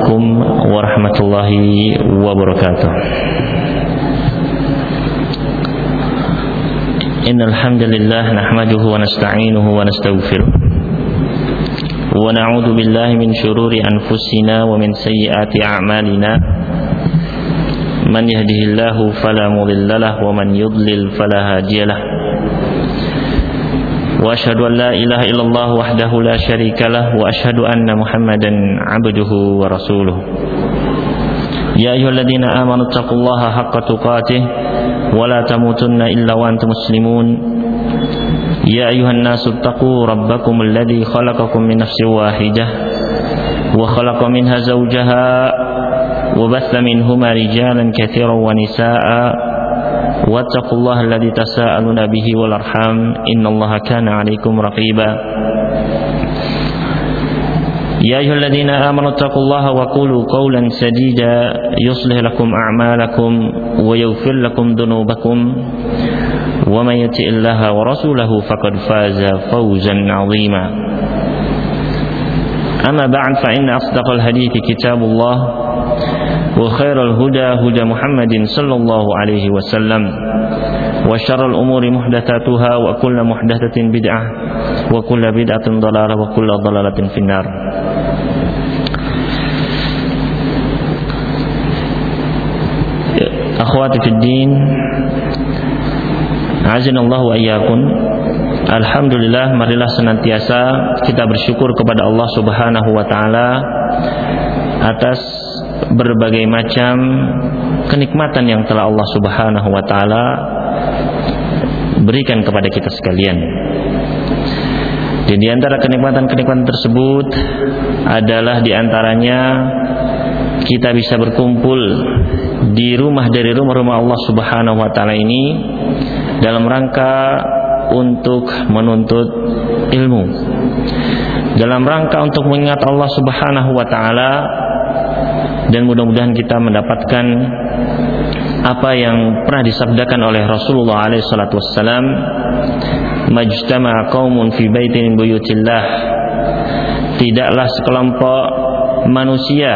Assalamualaikum warahmatullahi wabarakatuh. Innal hamdalillah nahmaduhu wa nasta'inuhu wa nastaghfiruh wa na'udzu billahi min shururi anfusina wa min sayyiati a'malina. Man yahdihillahu fala mudilla lahu wa man yudlil fala hadiyalah. Wa asyhadu an la ilaha illallah wahdahu la syarikalah wa asyhadu anna Muhammadan 'abduhu wa rasuluh. Ya ayyuhalladzina amanu taqullaha haqqa tuqatih wa la tamutunna illa wa antum muslimun. Ya ayyuhan nasu taqu rabbakumul ladzi khalaqakum min nafsin wahidah wa khalaqa minha zawjaha wa batha minhuma rijalan katsiran wa nisaa'a wattaqullaha alladzi tasaaluna bihi wal arham innallaha kana 'alaikum raqiba. Ya ayyuhalladzina amanu taqullaha wa qulu qawlan sadida yuslih lakum a'malakum wa yaghfir lakum dhunubakum wa may yuti'illaha wa rasulahu faqad faza fawzan 'azima. Amma ba'd fa inna asdaqal hadithi kitabullah wa khairal huda huda Muhammadin sallallahu alaihi wasallam wa syarrul umuri muhdatsatuha wa kullu muhdatsatin bid'ah wa kullu bid'atin dhalalah wa kullu dhalalatin finnar. Akhwati fid din, azinallahu wa iyyakum. Alhamdulillah, marilah senantiasa kita bersyukur kepada Allah Subhanahu wa taala atas berbagai macam kenikmatan yang telah Allah Subhanahu wa taala berikan kepada kita sekalian. Dan di antara kenikmatan-kenikmatan tersebut adalah di antaranya kita bisa berkumpul di rumah dari rumah-rumah Allah Subhanahu wa taala ini dalam rangka untuk menuntut ilmu, dalam rangka untuk mengingat Allah Subhanahu wa taala. Dan mudah-mudahan kita mendapatkan apa yang pernah disabdakan oleh Rasulullah alaihi salatu wassalam, majtama'a qaumun fi baitin min buyutillah. Tidaklah sekelompok manusia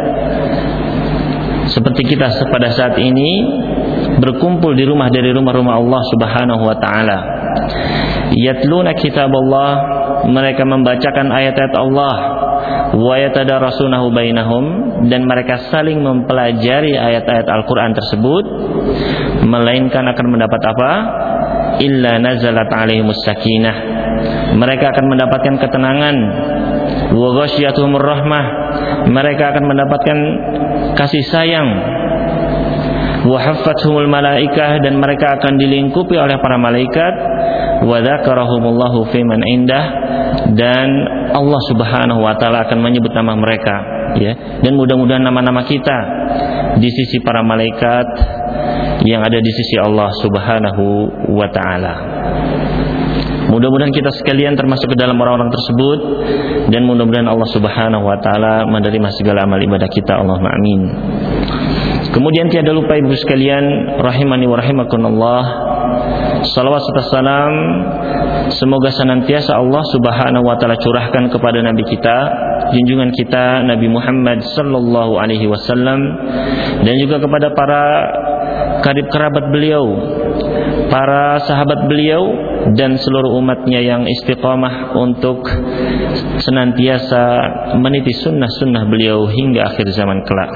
seperti kita pada saat ini berkumpul di rumah dari rumah-rumah Allah Subhanahu wa taala. Yatluna kitaballah, mereka membacakan ayat-ayat Allah, wa yatadarasunahu bainahum, dan mereka saling mempelajari ayat-ayat Al-Qur'an tersebut, melainkan akan mendapat apa? Illa nazalat alaihimus sakinah, mereka akan mendapatkan ketenangan. Wa ghasyiyatuhumur rahmah, mereka akan mendapatkan kasih sayang. Wa haffathumul malaikah, dan mereka akan dilingkupi oleh para malaikat. Wa dzakarahumullahu fi man indah, dan Allah Subhanahu wa taala akan menyebut nama mereka, ya. Dan mudah-mudahan nama-nama kita di sisi para malaikat yang ada di sisi Allah Subhanahu wa taala. Mudah-mudahan kita sekalian termasuk ke dalam orang-orang tersebut, dan mudah-mudahan Allah Subhanahu wa taala menerima segala amal ibadah kita. Allahumma amin. Kemudian tiada lupa ibu sekalian rahimani wa rahimakumullah, salawat serta salam semoga senantiasa Allah Subhanahu wa taala curahkan kepada nabi kita, junjungan kita Nabi Muhammad sallallahu alaihi wasallam, dan juga kepada para karib kerabat beliau, para sahabat beliau, dan seluruh umatnya yang istiqamah untuk senantiasa meniti sunnah-sunnah beliau hingga akhir zaman kelak.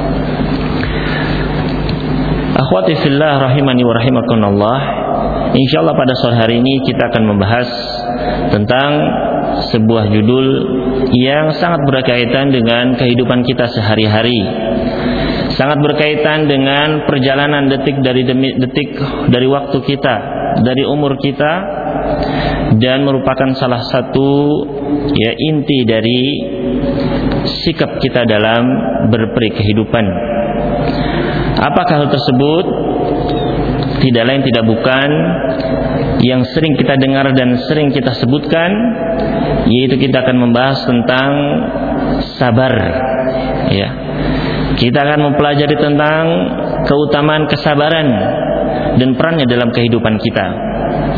Akhwati fillah rahimani wa rahimakumullah, insyaallah pada sore hari ini kita akan membahas tentang sebuah judul yang sangat berkaitan dengan kehidupan kita sehari-hari, sangat berkaitan dengan perjalanan detik dari waktu kita, dari umur kita, dan merupakan salah satu inti dari sikap kita dalam berperi kehidupan. Apakah hal tersebut? Tidak lain tidak bukan yang sering kita dengar dan sering kita sebutkan, yaitu kita akan membahas tentang sabar, ya. Kita akan mempelajari tentang keutamaan kesabaran dan perannya dalam kehidupan kita.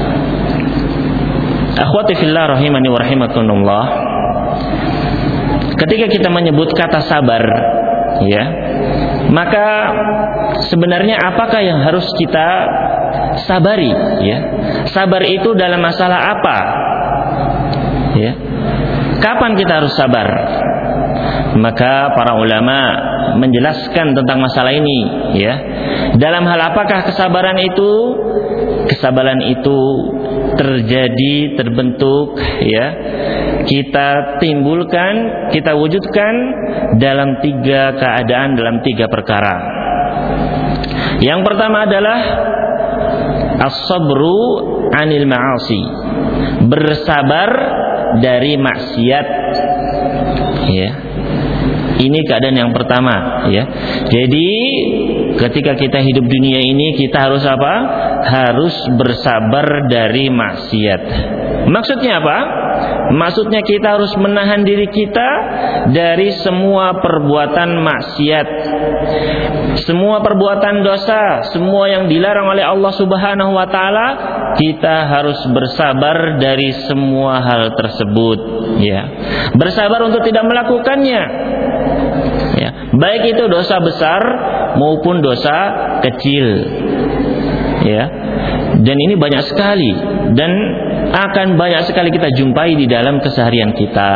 Akhwati fillah rahimani wa rahimakumullah, ketika kita menyebut kata sabar, ya, maka sebenarnya apakah yang harus kita sabari, ya? Sabar itu dalam masalah apa? Ya. Kapan kita harus sabar? Maka para ulama menjelaskan tentang masalah ini, ya. Dalam hal apakah kesabaran itu? Kesabaran itu terjadi, terbentuk, ya. Kita timbulkan, kita wujudkan dalam 3 keadaan, dalam 3 perkara. Yang pertama adalah as-sabru 'anil ma'asi. Bersabar dari maksiat. Ya. Ini keadaan yang pertama, ya. Jadi ketika kita hidup dunia ini, kita harus apa? Harus bersabar dari maksiat. Maksudnya apa? Maksudnya kita harus menahan diri kita dari semua perbuatan maksiat, semua perbuatan dosa, semua yang dilarang oleh Allah Subhanahu wa taala. Kita harus bersabar dari semua hal tersebut, ya. Bersabar untuk tidak melakukannya. Ya, baik itu dosa besar maupun dosa kecil, ya. Dan ini banyak sekali dan akan banyak sekali kita jumpai di dalam keseharian kita.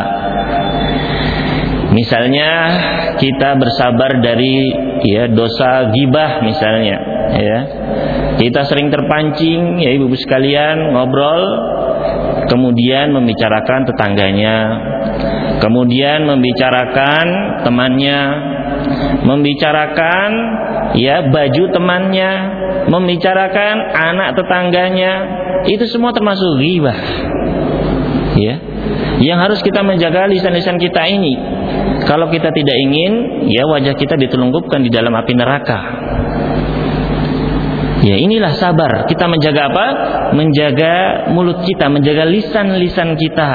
Misalnya kita bersabar dari, ya, dosa ghibah misalnya, ya. Kita sering terpancing, ya ibu-ibu sekalian, ngobrol, kemudian membicarakan tetangganya, kemudian membicarakan temannya, membicarakan, ya, baju temannya, membicarakan anak tetangganya. Itu semua termasuk ghibah, ya. Yang harus kita menjaga lisan-lisan kita ini. Kalau kita tidak ingin, ya, wajah kita ditelungkupkan di dalam api neraka. Ya, inilah sabar. Kita menjaga apa? Menjaga mulut kita, menjaga lisan-lisan kita.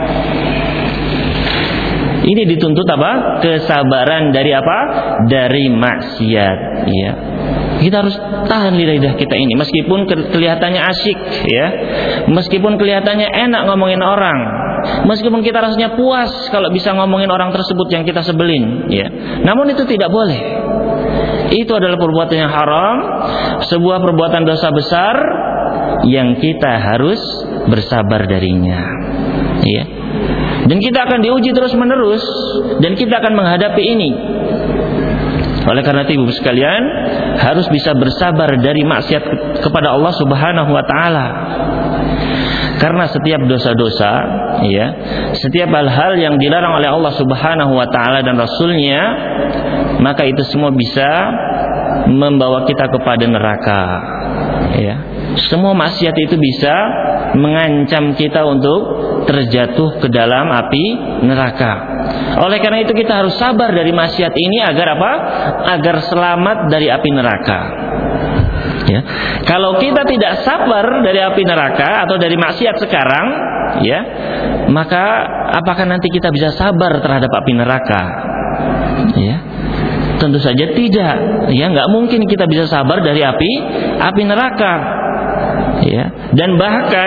Ini dituntut apa? Kesabaran dari apa? Dari maksiat, ya. Kita harus tahan lidah kita ini, meskipun kelihatannya asyik, ya. Meskipun kelihatannya enak ngomongin orang, meskipun kita rasanya puas kalau bisa ngomongin orang tersebut yang kita sebelin, ya. Namun itu tidak boleh. Itu adalah perbuatan yang haram, sebuah perbuatan dosa besar yang kita harus bersabar darinya, ya. Dan kita akan diuji terus-menerus, dan kita akan menghadapi ini. Oleh karena itu ibu sekalian, harus bisa bersabar dari maksiat kepada Allah Subhanahu wa taala. Karena setiap dosa-dosa, ya, setiap hal-hal yang dilarang oleh Allah Subhanahu wa taala dan Rasulnya, maka itu semua bisa membawa kita kepada neraka, ya. Semua maksiat itu bisa mengancam kita untuk terjatuh ke dalam api neraka. Oleh karena itu kita harus sabar dari maksiat ini agar apa? Agar selamat dari api neraka. Ya. Kalau kita tidak sabar dari api neraka atau dari maksiat sekarang, ya, maka apakah nanti kita bisa sabar terhadap api neraka? Ya. Tentu saja tidak. Ya, nggak mungkin kita bisa sabar dari api neraka. Ya. Dan bahkan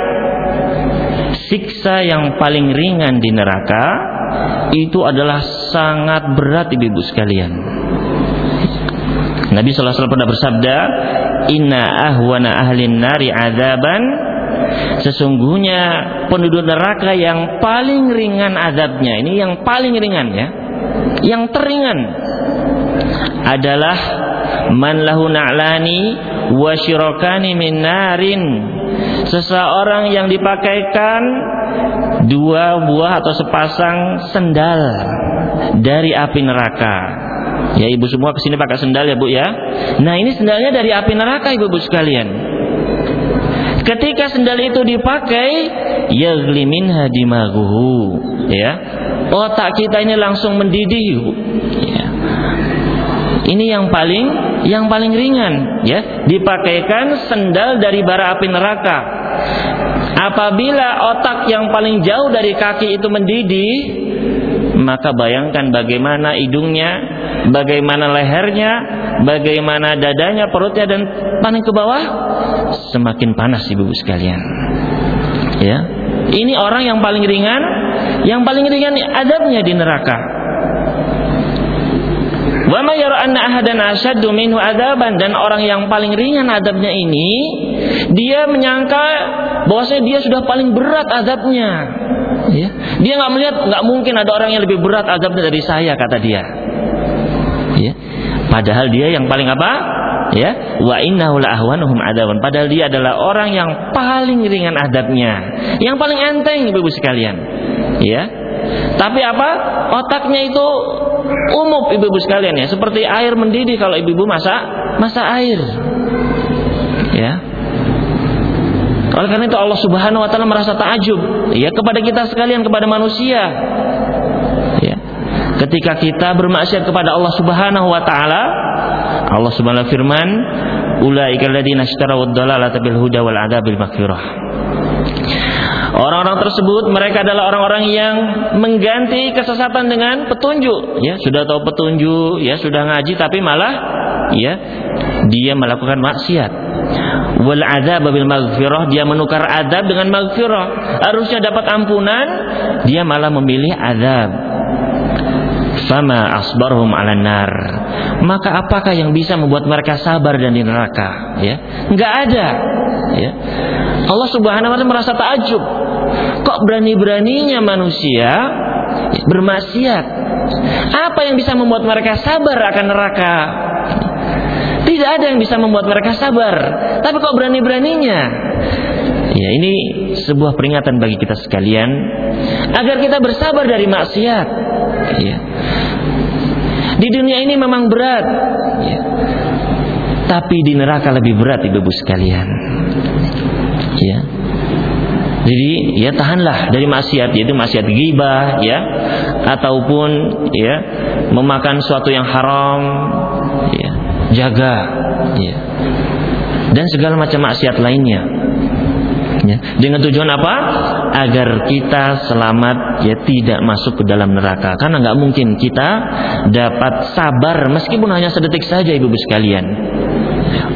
siksa yang paling ringan di neraka itu adalah sangat berat ibu-ibu sekalian. Nabi sallallahu alaihi wasallam pernah bersabda, "Inna ahwana ahlin nari adzaban." Sesungguhnya penduduk neraka yang paling ringan azabnya, ini yang paling ringan, ya. Yang teringan adalah man lahu na'lani wa syirakani min narin. Seseorang yang dipakaikan 2 buah atau sepasang sendal dari api neraka. Ya, ibu semua kesini pakai sendal ya bu, ya. Nah, ini sendalnya dari api neraka ibu-ibu sekalian. Ketika sendal itu dipakai, yaghli minha dimaghuhu, ya. Otak kita ini langsung mendidih, ya. Ini yang paling ringan, ya. Dipakaikan sendal dari bara api neraka. Apabila otak yang paling jauh dari kaki itu mendidih, maka bayangkan bagaimana hidungnya, bagaimana lehernya, bagaimana dadanya, perutnya, dan paling ke bawah semakin panas ibu-ibu sekalian. Ya, ini orang yang paling ringan yang paling ringan adabnya di neraka. Wa may yara anna ahadan ashaddu minhu adaban, dan orang yang paling ringan adabnya ini, dia menyangka bahwasanya dia sudah paling berat adabnya. Ya. Dia nggak melihat, nggak mungkin ada orang yang lebih berat adabnya dari saya, kata dia. Ya. Padahal dia yang paling apa? Ya, wa innahu la ahwanuhum adaban. Padahal dia adalah orang yang paling ringan adabnya, yang paling enteng, ibu-ibu sekalian. Ya. Tapi apa? Otaknya itu umum, ibu-ibu sekalian, ya, seperti air mendidih kalau ibu-ibu masak air. Ya. Oleh karena itu Allah Subhanahu wa taala merasa takjub, ya, kepada kita sekalian, kepada manusia. Ya. Ketika kita bermaksiat kepada Allah Subhanahu wa taala, Allah Subhanahu firman, ulaika alladziina ishtaraw ad-dalalata bil huda wal 'adzabil maghfirah. Orang-orang tersebut mereka adalah orang-orang yang mengganti kesesatan dengan petunjuk. Ya, sudah tahu petunjuk, ya, sudah ngaji, tapi malah, ya, dia melakukan maksiat. Wal 'adzabil maghfirah, dia menukar azab dengan maghfirah. Harusnya dapat ampunan, dia malah memilih azab. Fama asbarhum 'alan nar. Maka apakah yang bisa membuat mereka sabar dan di neraka? Ya, enggak ada. Ya. Allah Subhanahu wa taala merasa takjub. Kok berani-beraninya manusia bermaksiat? Apa yang bisa membuat mereka sabar akan neraka? Tidak ada yang bisa membuat mereka sabar. Tapi kok berani-beraninya? Ya, ini sebuah peringatan bagi kita sekalian agar kita bersabar dari maksiat. Ya. Di dunia ini memang berat, ya, tapi di neraka lebih berat, ibu-ibu sekalian. Ya. Jadi, ya, tahanlah dari maksiat, yaitu maksiat ghibah, ya, ataupun, ya, memakan sesuatu yang haram, ya, jaga, ya, dan segala macam maksiat lainnya. Ya. Dengan tujuan apa? Agar kita selamat, ya, tidak masuk ke dalam neraka. Karena nggak mungkin kita dapat sabar meskipun hanya sedetik saja, ibu-ibu sekalian. Ya.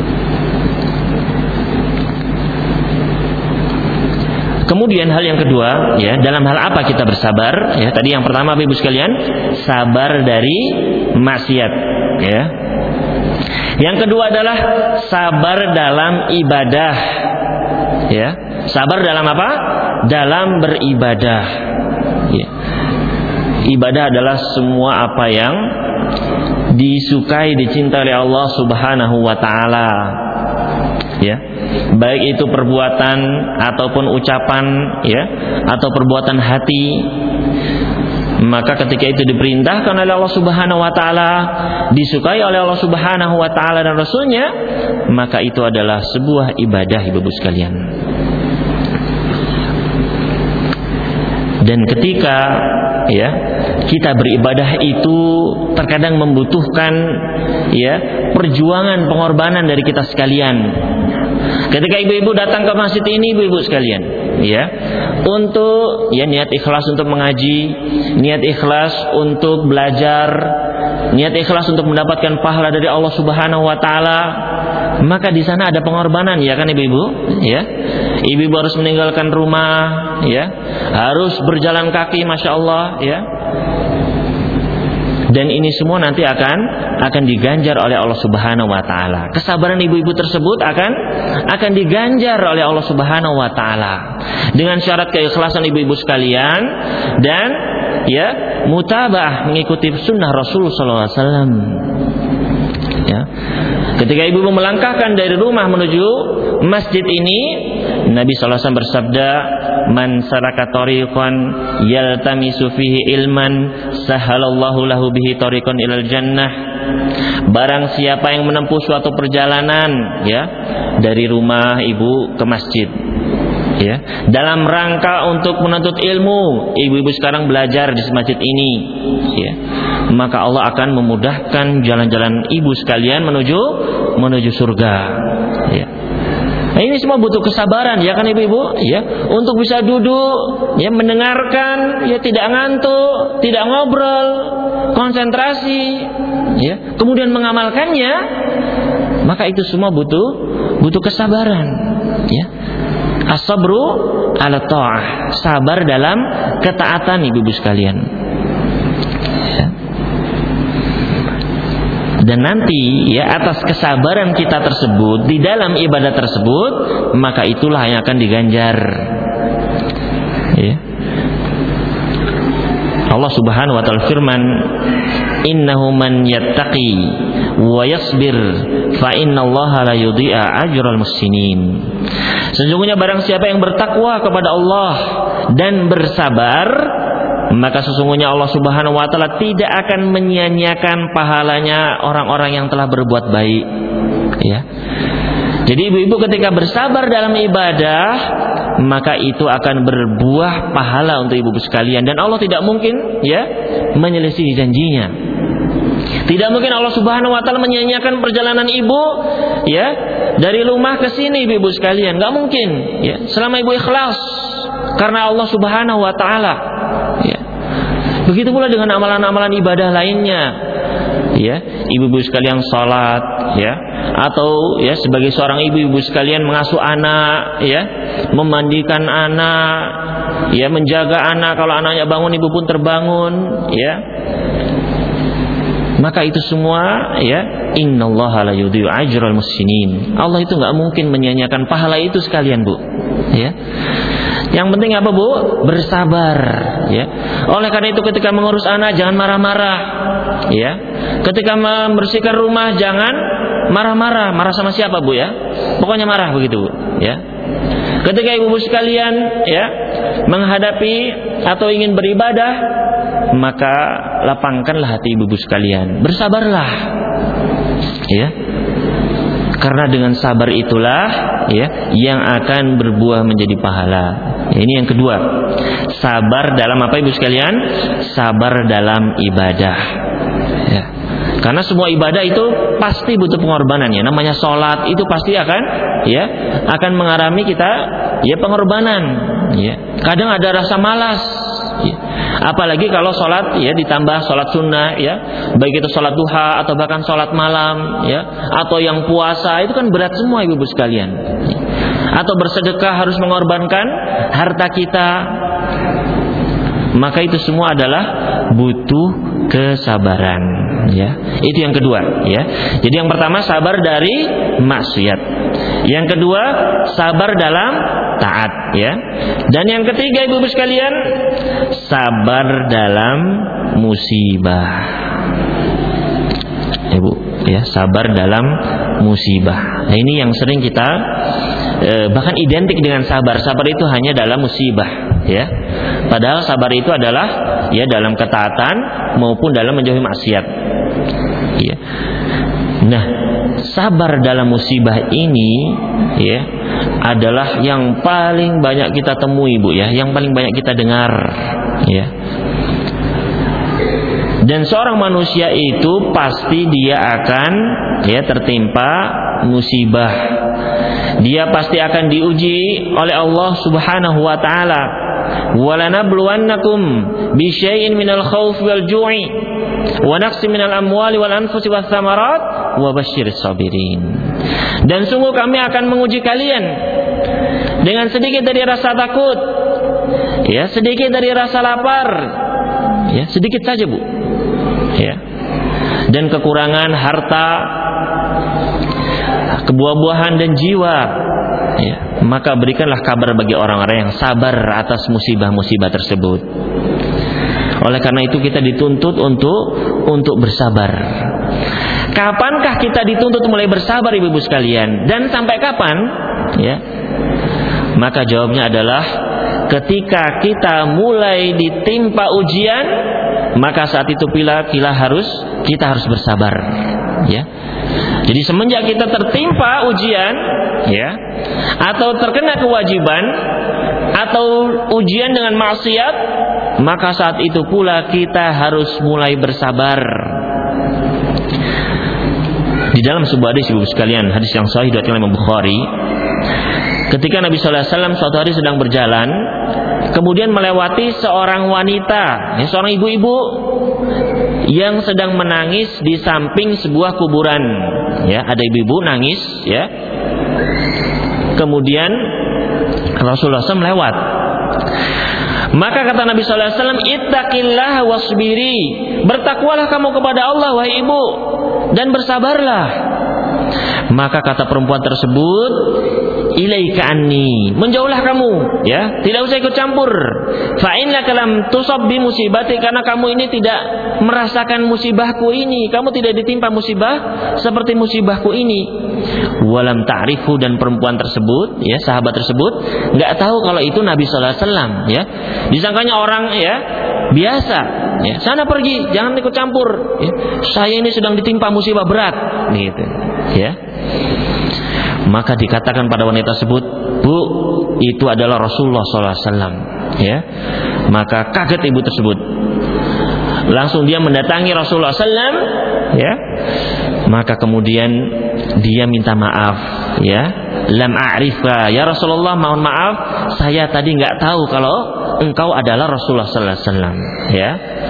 Kemudian hal yang kedua, ya, dalam hal apa kita bersabar? Ya, tadi yang pertama, ibu sekalian, sabar dari maksiat. Ya. Yang kedua adalah sabar dalam ibadah. Ya, sabar dalam apa? Dalam beribadah. Ya. Ibadah adalah semua apa yang disukai, dicintai oleh Allah Subhanahu wa taala. Ya. Baik itu perbuatan ataupun ucapan, ya, atau perbuatan hati. Maka ketika itu diperintahkan oleh Allah Subhanahu wa taala, disukai oleh Allah Subhanahu wa taala dan Rasulnya, maka itu adalah sebuah ibadah, ibu-ibu sekalian. Dan ketika, ya, kita beribadah itu terkadang membutuhkan, ya, perjuangan, pengorbanan dari kita sekalian. Ketika ibu-ibu datang ke masjid ini, ibu-ibu sekalian, ya, untuk, ya, niat ikhlas untuk mengaji, niat ikhlas untuk belajar, niat ikhlas untuk mendapatkan pahala dari Allah Subhanahu wa taala, maka di sana ada pengorbanan, ya kan ibu-ibu? Ya. Ibu-ibu harus meninggalkan rumah, ya. Harus berjalan kaki, Masya Allah, ya. Dan ini semua nanti akan diganjar oleh Allah Subhanahu wa taala. Kesabaran ibu-ibu tersebut akan diganjar oleh Allah Subhanahu wa taala dengan syarat keikhlasan ibu-ibu sekalian dan, ya, mutaba'ah, mengikuti sunnah Rasul sallallahu alaihi wasallam. Ya. Ketika ibu-ibu melangkahkan dari rumah menuju masjid ini, Nabi sallallahu alaihi wasallam bersabda, "Man salaka tariqan yaltamisu fihi ilman, sahalallahu lahu bihi tariqan ilal jannah." Barang siapa yang menempuh suatu perjalanan, ya, dari rumah ibu ke masjid, ya, dalam rangka untuk menuntut ilmu, ibu-ibu sekarang belajar di masjid ini, ya, maka Allah akan memudahkan jalan-jalan ibu sekalian menuju surga. Ya. Nah, ini semua butuh kesabaran, ya kan ibu-ibu, ya, untuk bisa duduk, ya, mendengarkan, ya, tidak ngantuk, tidak ngobrol, konsentrasi, ya, kemudian mengamalkannya, maka itu semua butuh kesabaran, ya. As-sabru ala ta'ah, sabar dalam ketaatan ibu-ibu sekalian. Dan nanti ya atas kesabaran kita tersebut di dalam ibadah tersebut, maka itulah yang akan diganjar. Ya. Allah Subhanahu wa taala firman, "Innahu man yattaqi wa yasbir fa innallaha la yudhi'a ajral muhsinin." Sesungguhnya barang siapa yang bertakwa kepada Allah dan bersabar, maka sesungguhnya Allah Subhanahu wa taala tidak akan menyia-nyiakan pahalanya orang-orang yang telah berbuat baik. Ya. Jadi ibu-ibu ketika bersabar dalam ibadah, maka itu akan berbuah pahala untuk ibu-ibu sekalian, dan Allah tidak mungkin ya menyelisihi janjinya. Tidak mungkin Allah Subhanahu wa taala menyia-nyiakan perjalanan ibu ya dari rumah ke sini ibu-ibu sekalian, enggak mungkin ya, selama ibu ikhlas karena Allah Subhanahu wa taala. Ya. Begitu pula dengan amalan-amalan ibadah lainnya. Ya, ibu-ibu sekalian salat ya, atau ya sebagai seorang ibu-ibu sekalian mengasuh anak ya, memandikan anak ya, menjaga anak, kalau anaknya bangun ibu pun terbangun ya. Maka itu semua ya, innallaha la yudhi'u ajral muhsinin. Allah itu enggak mungkin menyia-nyiakan pahala itu sekalian, Bu. Ya. Yang penting apa, Bu? Bersabar ya. Oleh karena itu ketika mengurus anak jangan marah-marah ya. Ketika membersihkan rumah jangan marah-marah. Marah sama siapa, Bu ya? Pokoknya marah begitu, Bu ya. Ketika ibu-ibu sekalian ya menghadapi atau ingin beribadah, maka lapangkanlah hati ibu-ibu sekalian. Bersabarlah. Ya. Karena dengan sabar itulah ya yang akan berbuah menjadi pahala. Ya, ini yang kedua. Sabar dalam apa ibu sekalian? Sabar dalam ibadah. Ya. Karena semua ibadah itu pasti butuh pengorbanan ya. Namanya sholat itu pasti akan ya akan mengalami kita ya pengorbanan. Ya. Kadang ada rasa malas. Ya. Apalagi kalau sholat ya ditambah sholat sunnah ya, baik itu sholat duha atau bahkan sholat malam ya, atau yang puasa, itu kan berat semua ibu-ibu sekalian. Atau bersedekah harus mengorbankan harta kita, maka itu semua adalah butuh kesabaran ya. Itu yang kedua ya. Jadi yang pertama sabar dari maksiat, yang kedua sabar dalam taat ya, dan yang ketiga ibu-ibu sekalian sabar dalam musibah. Ibu ya, sabar dalam musibah. Nah, ini yang sering kita bahkan identik dengan sabar. Sabar itu hanya dalam musibah ya. Padahal sabar itu adalah ya dalam ketaatan maupun dalam menjauhi maksiat. Ya. Nah, sabar dalam musibah ini ya adalah yang paling banyak kita temui, Bu ya, yang paling banyak kita dengar ya. Dan seorang manusia itu pasti dia akan ya tertimpa musibah. Dia pasti akan diuji oleh Allah Subhanahu wa taala. Walanabluwannakum bisyai'in minal khaufi wal ju'i wa naqsin minal amwali wal anfusi wath thamarat wa basyiris sabirin. Dan sungguh kami akan menguji kalian dengan sedikit dari rasa takut, ya, sedikit dari rasa lapar, ya, sedikit saja, Bu, ya, dan kekurangan harta, kebuah-buahan dan jiwa, ya. Maka berikanlah kabar bagi orang-orang yang sabar atas musibah-musibah tersebut. Oleh karena itu kita dituntut untuk bersabar. Kapankah kita dituntut mulai bersabar ibu-ibu sekalian? Dan sampai kapan? Ya. Maka jawabnya adalah ketika kita mulai ditimpa ujian, maka saat itu kita harus bersabar. Ya. Jadi semenjak kita tertimpa ujian, ya, atau terkena kewajiban, atau ujian dengan maksiat, maka saat itu pula kita harus mulai bersabar. Di dalam sebuah hadis ibu sekalian, hadis yang sahih diriwayatkan Imam Bukhari, ketika Nabi sallallahu alaihi wasallam suatu hari sedang berjalan, kemudian melewati seorang wanita, seorang ibu-ibu yang sedang menangis di samping sebuah kuburan. Ya, ada ibu-ibu nangis, ya. Kemudian Rasulullah SAW lewat. Maka kata Nabi SAW, ittaqillah wasbiri, bertakwalah kamu kepada Allah wahai ibu, dan bersabarlah. Maka kata perempuan tersebut, ilaika anni, menjauhlah kamu, ya, tidak usah ikut campur. Fa innaka lam tusab bi musibati, karena kamu ini tidak merasakan musibahku ini, kamu tidak ditimpa musibah seperti musibahku ini. Walam ta'rifu, dan perempuan tersebut, ya, sahabat tersebut enggak tahu kalau itu Nabi sallallahu alaihi wasallam, ya. Disangkanya orang, ya, biasa, ya. Sana pergi, jangan ikut campur, ya. Saya ini sedang ditimpa musibah berat, gitu, ya. Maka dikatakan pada wanita tersebut, Bu, itu adalah Rasulullah SAW, ya. Maka kaget ibu tersebut. Langsung dia mendatangi Rasulullah SAW, ya. Maka kemudian dia minta maaf, ya. Lam a'rifa, ya Rasulullah, mohon maaf, saya tadi nggak tahu kalau engkau adalah Rasulullah SAW, ya.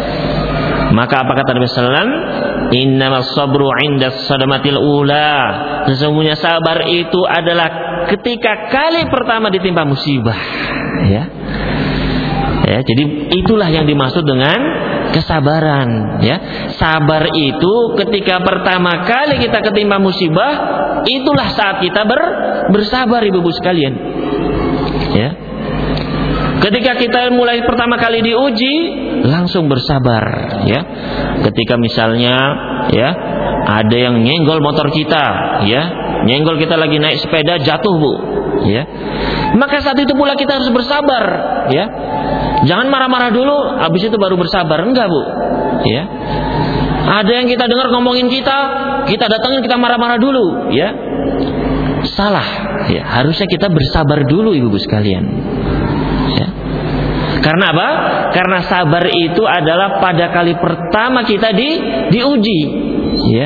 Maka apa kata Nabi SAW? Innamas sabru 'inda sadamatil ula. Sesungguhnya sabar itu adalah ketika kali pertama ditimpa musibah, ya. Ya, jadi itulah yang dimaksud dengan kesabaran, ya. Sabar itu ketika pertama kali kita ketimpa musibah, itulah saat kita bersabar, ibu-ibu sekalian. Ya. Ketika kita mulai pertama kali diuji, langsung bersabar, ya. Ketika misalnya, ya, ada yang nyenggol motor kita, ya, nyenggol kita lagi naik sepeda, jatuh, Bu, ya. Maka saat itu pula kita harus bersabar, ya. Jangan marah-marah dulu, habis itu baru bersabar, enggak, Bu, ya. Ada yang kita dengar ngomongin kita datangin, kita marah-marah dulu, ya. Salah, ya. Harusnya kita bersabar dulu, ibu-ibu sekalian. Karena apa? Karena sabar itu adalah pada kali pertama kita diuji, ya.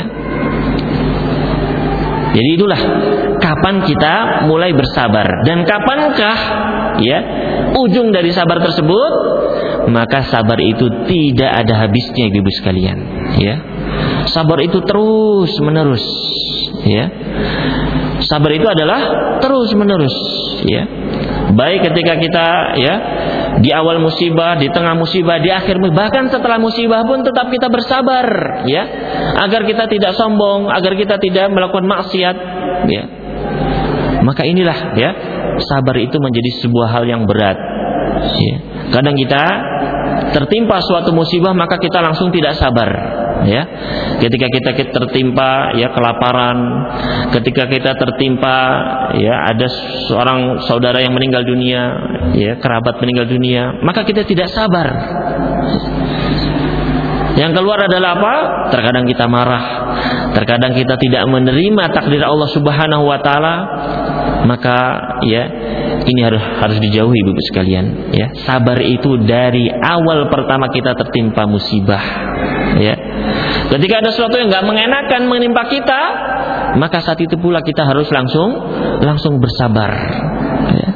Jadi itulah kapan kita mulai bersabar, dan kapankah, ya, ujung dari sabar tersebut? Maka sabar itu tidak ada habisnya, ibu sekalian, ya. Sabar itu terus menerus, ya. Sabar itu adalah terus menerus, ya. Baik ketika kita, ya, di awal musibah, di tengah musibah, di akhir musibah, bahkan setelah musibah pun tetap kita bersabar, ya, agar kita tidak sombong, agar kita tidak melakukan maksiat, ya. Maka inilah, ya, sabar itu menjadi sebuah hal yang berat, ya. Kadang kita tertimpa suatu musibah, maka kita langsung tidak sabar, ya. Ketika kita tertimpa, ya, kelaparan, ketika kita tertimpa, ya, ada seorang saudara yang meninggal dunia, ya, kerabat meninggal dunia, maka kita tidak sabar. Yang keluar adalah apa? Terkadang kita marah, terkadang kita tidak menerima takdir Allah Subhanahu wa taala. Maka, ya, ini harus dijauhi, ibu sekalian, ya. Sabar itu dari awal pertama kita tertimpa musibah, ya. Ketika ada sesuatu yang enggak mengenakan menimpa kita, maka saat itu pula kita harus langsung bersabar, ya.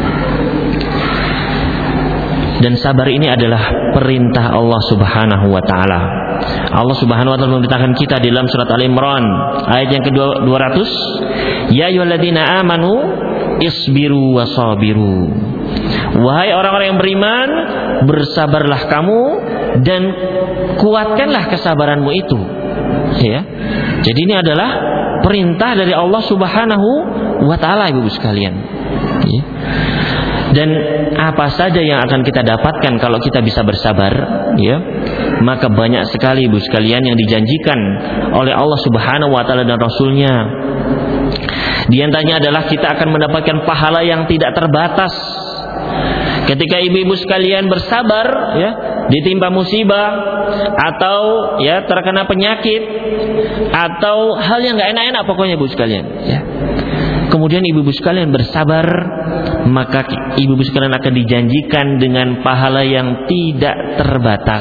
Dan sabar ini adalah perintah Allah Subhanahu wa taala. Allah Subhanahu wa taala memerintahkan kita di dalam surat Al-Imran ayat yang ke-200, ya ayyuhalladzina amanu isbiru wasabiru. Wahai orang-orang yang beriman, bersabarlah kamu dan kuatkanlah kesabaranmu itu, ya. Jadi ini adalah perintah dari Allah Subhanahu wa taala, ibu sekalian, ya. Dan apa saja yang akan kita dapatkan kalau kita bisa bersabar, ya, maka banyak sekali, ibu sekalian, yang dijanjikan oleh Allah Subhanahu wa taala dan Rasulnya. Di antaranya adalah kita akan mendapatkan pahala yang tidak terbatas. Ketika ibu-ibu sekalian bersabar, ya, ditimpa musibah atau, ya, terkena penyakit atau hal yang nggak enak-enak, pokoknya ibu sekalian, ya. Kemudian ibu-ibu sekalian bersabar, maka ibu-ibu sekalian akan dijanjikan dengan pahala yang tidak terbatas.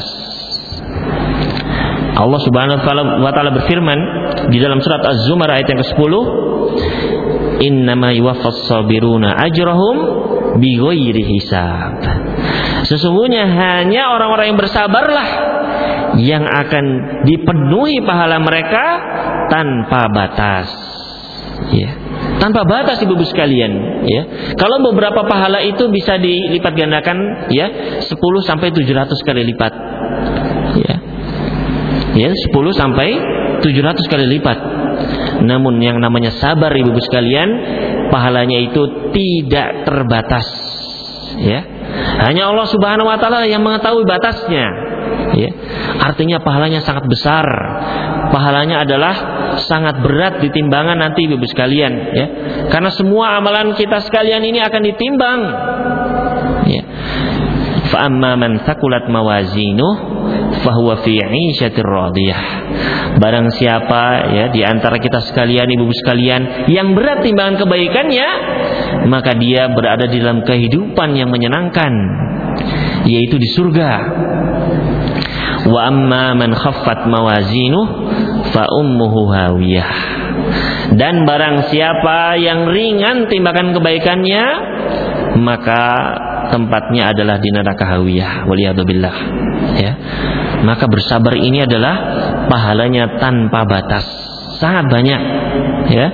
Allah Subhanahu wa taala berfirman di dalam surat Az-Zumar ayat yang ke-10, innama yuwaffas sabiruna ajrahum bighairi hisab. Sesungguhnya hanya orang-orang yang bersabarlah yang akan dipenuhi pahala mereka tanpa batas, ya, Tanpa batas ibu-ibu sekalian, ya. Kalau beberapa pahala itu bisa dilipat gandakan, ya, 10 sampai 700 kali lipat. Ya. Ya, 10 sampai 700 kali lipat. Namun yang namanya sabar ibu-ibu sekalian, pahalanya itu tidak terbatas. Ya. Hanya Allah Subhanahu wa taala yang mengetahui batasnya. Ya. Artinya pahalanya sangat besar. Pahalanya adalah sangat berat di timbangan nanti ibu-ibu sekalian, ya. Karena semua amalan kita sekalian ini akan ditimbang. Ya. Fa amma man thaqulat mawazinuh fahuwa fi 'ishatir radiyah. Barang siapa, ya, di antara kita sekalian ibu-ibu sekalian yang berat timbangan kebaikannya, maka dia berada di dalam kehidupan yang menyenangkan, yaitu di surga. Wa amma man khaffat mawazinuh fa ummuhu hawiyah. Dan barang siapa yang ringan timbangan kebaikannya, maka tempatnya adalah di neraka hawiyah, waliyadzubillah. Ya. Maka bersabar ini adalah pahalanya tanpa batas, sangat banyak, ya.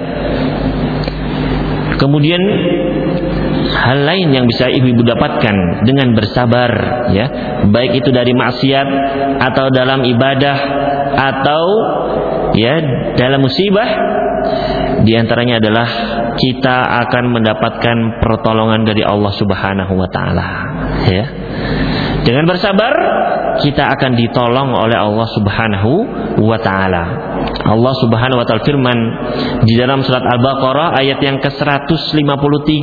Kemudian hal lain yang bisa ibu-ibu dapatkan dengan bersabar, ya, baik itu dari maksiat atau dalam ibadah atau, ya, dalam musibah, di antaranya adalah kita akan mendapatkan pertolongan dari Allah Subhanahu wa taala, ya. Dengan bersabar kita akan ditolong oleh Allah Subhanahu wa taala. Allah Subhanahu wa taala firman di dalam surat Al-Baqarah ayat yang ke-153.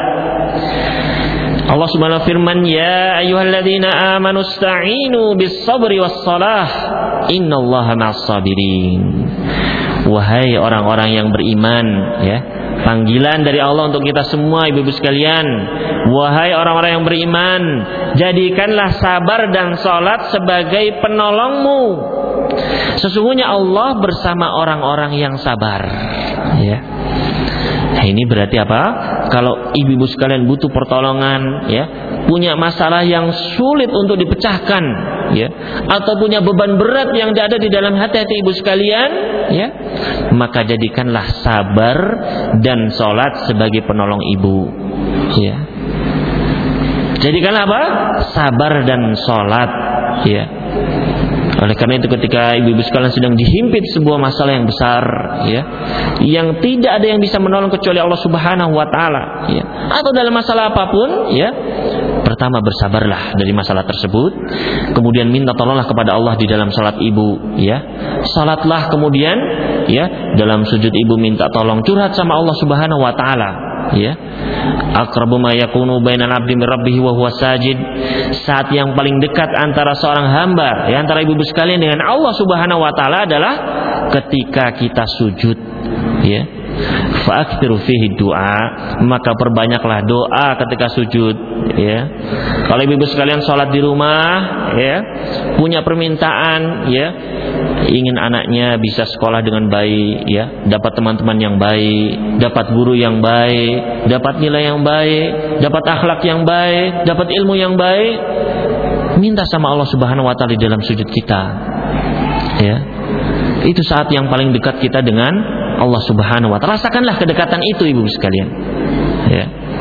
Allah Subhanahu wa firman, ya ayyuhalladzina amanu ista'inu bis-sabri was-shalah innallaha ma'as-sabirin. Wahai orang-orang yang beriman, ya. Panggilan dari Allah untuk kita semua ibu-ibu sekalian. Wahai orang-orang yang beriman, jadikanlah sabar dan salat sebagai penolongmu. Sesungguhnya Allah bersama orang-orang yang sabar, ya. Nah, ini berarti apa? Kalau ibu-ibu sekalian butuh pertolongan, ya, punya masalah yang sulit untuk dipecahkan, ya, atau punya beban berat yang ada di dalam hati-hati ibu sekalian, ya, maka jadikanlah sabar dan sholat sebagai penolong ibu, ya. Jadikanlah apa? Sabar dan sholat, ya. Oleh karena itu ketika ibu-ibu sekalian sedang dihimpit sebuah masalah yang besar, ya, yang tidak ada yang bisa menolong kecuali Allah Subhanahu wa taala, ya, atau dalam masalah apapun, ya, pertama bersabarlah dari masalah tersebut, kemudian minta tolonglah kepada Allah di dalam salat ibu, ya. Salatlah kemudian, ya, dalam sujud ibu minta tolong, curhat sama Allah Subhanahu wa taala, ya. Aqrabu ma yakunu bainal abdi min rabbih wa huwa sajid. Saat yang paling dekat antara seorang hamba, ya, antara ibu-ibu sekalian dengan Allah Subhanahu wa taala adalah ketika kita sujud, ya. Fa'aktsiru fihi du'a, maka perbanyaklah doa ketika sujud, ya. Kalau ibu-ibu sekalian salat di rumah, ya, punya permintaan, ya, ingin anaknya bisa sekolah dengan baik, ya, dapat teman-teman yang baik, dapat guru yang baik, dapat nilai yang baik, dapat akhlak yang baik, dapat ilmu yang baik, minta sama Allah Subhanahu wa taala di dalam sujud kita, ya. Itu saat yang paling dekat kita dengan Allah Subhanahu wa taala. Rasakanlah kedekatan itu ibu sekalian, ya.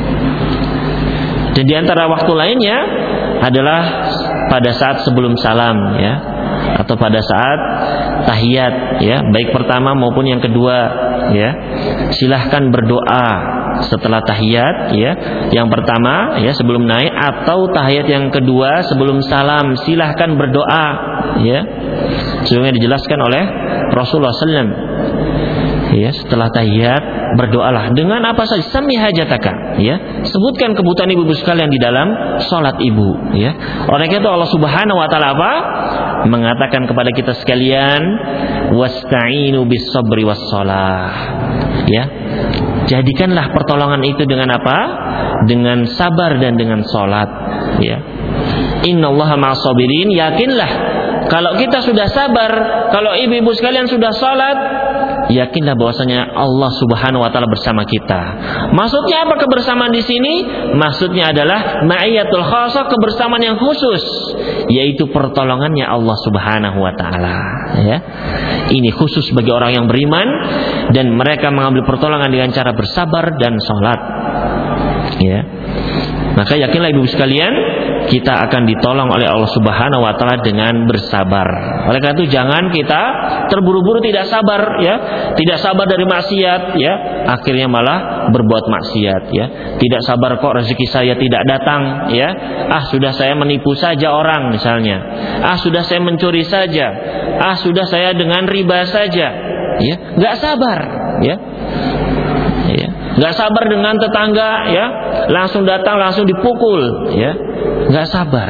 Dan di antara waktu lainnya adalah pada saat sebelum salam, ya, atau pada saat tahiyat, ya, baik pertama maupun yang kedua, ya. Silahkan berdoa setelah tahiyat, ya. Yang pertama, ya, sebelum naik, atau tahiyat yang kedua sebelum salam, silahkan berdoa, ya. Sebagaimana dijelaskan oleh Rasulullah SAW. Ya, setelah tahiyat berdoalah dengan apa saja, sami hajataka, ya. Sebutkan kebutuhan ibu-ibu sekalian di dalam salat ibu, ya. Oleh itu Allah Subhanahu wa taala apa? Mengatakan kepada kita sekalian, wasta'inu bis sabri was shalah, ya. Jadikanlah pertolongan itu dengan apa? Dengan sabar dan dengan salat, ya. Innallaha ma'as sabirin. Yakinlah kalau kita sudah sabar, kalau ibu-ibu sekalian sudah salat, yakinlah bahwasanya Allah Subhanahu wa taala bersama kita. Maksudnya apa kebersamaan di sini? Maksudnya adalah ma'iyatul khassah, kebersamaan yang khusus, yaitu pertolongannya Allah Subhanahu wa taala, ya. Ini khusus bagi orang yang beriman dan mereka mengambil pertolongan dengan cara bersabar dan salat. Ya. Maka yakinlah ibu sekalian, kita akan ditolong oleh Allah Subhanahu wa taala dengan bersabar. Oleh karena itu jangan kita terburu-buru tidak sabar, ya. Tidak sabar dari maksiat, ya. Akhirnya malah berbuat maksiat, ya. Tidak sabar kok rezeki saya tidak datang, ya. Sudah saya menipu saja orang misalnya. Sudah saya mencuri saja. Sudah saya dengan riba saja, ya. Enggak sabar, ya. Gak sabar dengan tetangga, ya, langsung datang langsung dipukul, ya, gak sabar.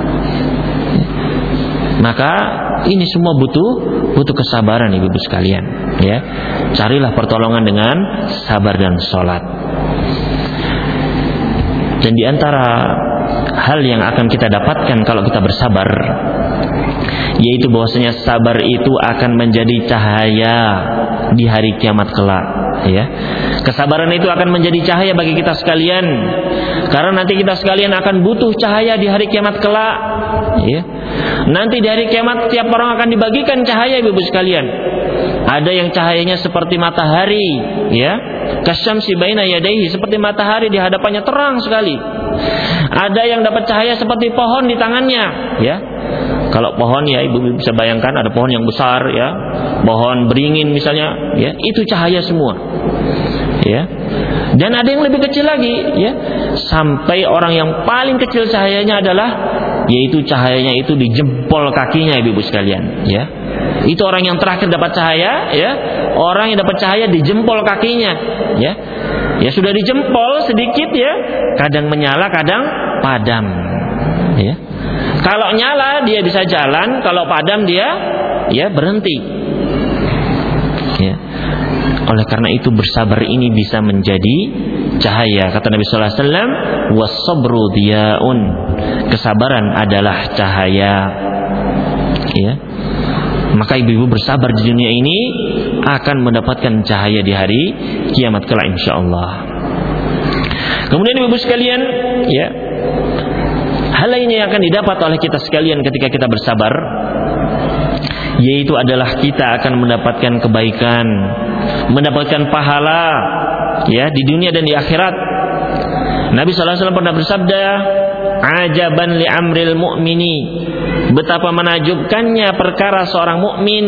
Maka ini semua butuh kesabaran ibu-ibu sekalian, ya. Carilah pertolongan dengan sabar dan sholat. Dan di antara hal yang akan kita dapatkan kalau kita bersabar, yaitu bahwasanya sabar itu akan menjadi cahaya di hari kiamat kelak, ya. Kesabaran itu akan menjadi cahaya bagi kita sekalian, karena nanti kita sekalian akan butuh cahaya di hari kiamat kelak, ya. Nanti di hari kiamat tiap orang akan dibagikan cahaya ibu-ibu sekalian. Ada yang cahayanya seperti matahari, ya, kasyamsi baina yadayhi, seperti matahari di hadapannya terang sekali. Ada yang dapat cahaya seperti pohon di tangannya, ya. Kalau pohon, ya, ibu bisa bayangkan ada pohon yang besar, ya, pohon beringin misalnya, ya, itu cahaya semua, ya. Dan ada yang lebih kecil lagi, ya, sampai orang yang paling kecil cahayanya adalah, yaitu cahayanya itu di jempol kakinya ibu sekalian, ya. Itu orang yang terakhir dapat cahaya, ya, orang yang dapat cahaya di jempol kakinya, ya. Ya sudah di jempol sedikit, ya, kadang menyala kadang padam, ya. Kalau nyala dia bisa jalan, kalau padam dia, ya, berhenti, ya. Oleh karena itu bersabar ini bisa menjadi cahaya. Kata Nabi sallallahu alaihi wasallam, "Was-sabru diyaun." Kesabaran adalah cahaya, ya. Maka ibu-ibu bersabar di dunia ini akan mendapatkan cahaya di hari kiamat kelak insyaallah. Kemudian ibu-ibu sekalian, ya, hal lainnya yang akan didapat oleh kita sekalian ketika kita bersabar, yaitu adalah kita akan mendapatkan kebaikan, mendapatkan pahala, ya, di dunia dan di akhirat. Nabi sallallahu alaihi wasallam pernah bersabda, "Ajaban li amril mu'mini." Betapa menakjubkannya perkara seorang mukmin.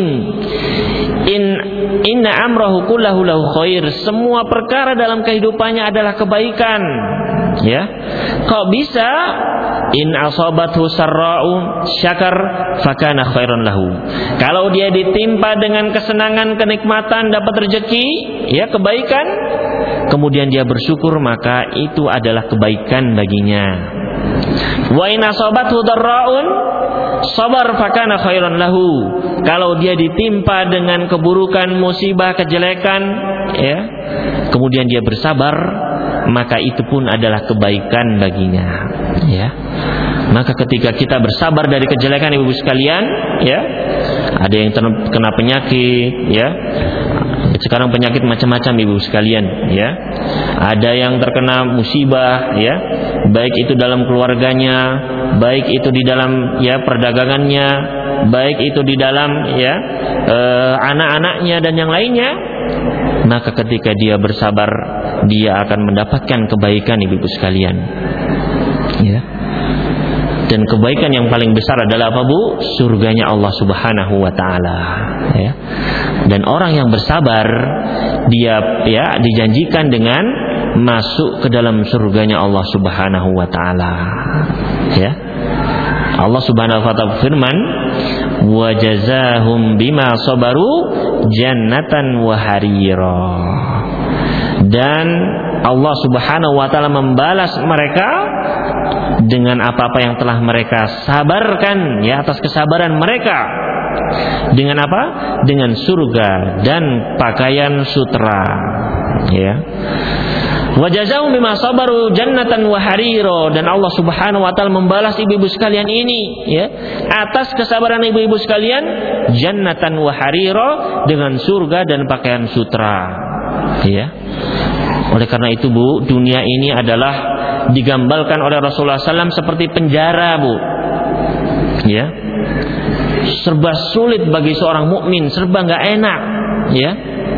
Inna amrahu kullahu lahu khair. Semua perkara dalam kehidupannya adalah kebaikan, ya. Kok bisa? In asabathu sarra'u syakar fakana khairan lahu. Kalau dia ditimpa dengan kesenangan, kenikmatan, dapat rezeki, ya, kebaikan, kemudian dia bersyukur, maka itu adalah kebaikan baginya. Wa in asabathu darra'un sabar fakana khairan lahu. Kalau dia ditimpa dengan keburukan, musibah, kejelekan, ya, kemudian dia bersabar, maka itu pun adalah kebaikan baginya, ya. Maka ketika kita bersabar dari kejelekan ibu sekalian, ya, ada yang terkena penyakit, ya. Sekarang penyakit macam-macam ibu sekalian, ya. Ada yang terkena musibah, ya, baik itu dalam keluarganya, baik itu di dalam, ya, perdagangannya, baik itu di dalam, ya, anak-anaknya dan yang lainnya. Maka ketika dia bersabar, dia akan mendapatkan kebaikan ibu sekalian, ya. Dan kebaikan yang paling besar adalah apa, Bu? Surganya Allah Subhanahu wa taala, ya. Dan orang yang bersabar, dia, ya, dijanjikan dengan masuk ke dalam surganya Allah Subhanahu wa taala, ya. Allah Subhanahu wa taala firman, "Wa jazaahum bima sabaru jannatan wa harira." Dan Allah Subhanahu wa taala membalas mereka dengan apa-apa yang telah mereka sabarkan, ya, atas kesabaran mereka. Dengan apa? Dengan surga dan pakaian sutra, ya. Wa jazaahum bima sabaru jannatan wa harira, dan Allah Subhanahu wa taala membalas ibu-ibu sekalian ini ya, atas kesabaran ibu-ibu sekalian, jannatan wa harira, dengan surga dan pakaian sutra ya. Oleh karena itu Bu, dunia ini adalah digambarkan oleh Rasulullah SAW seperti penjara Bu ya. Serba sulit bagi seorang mukmin, serba enggak enak ya.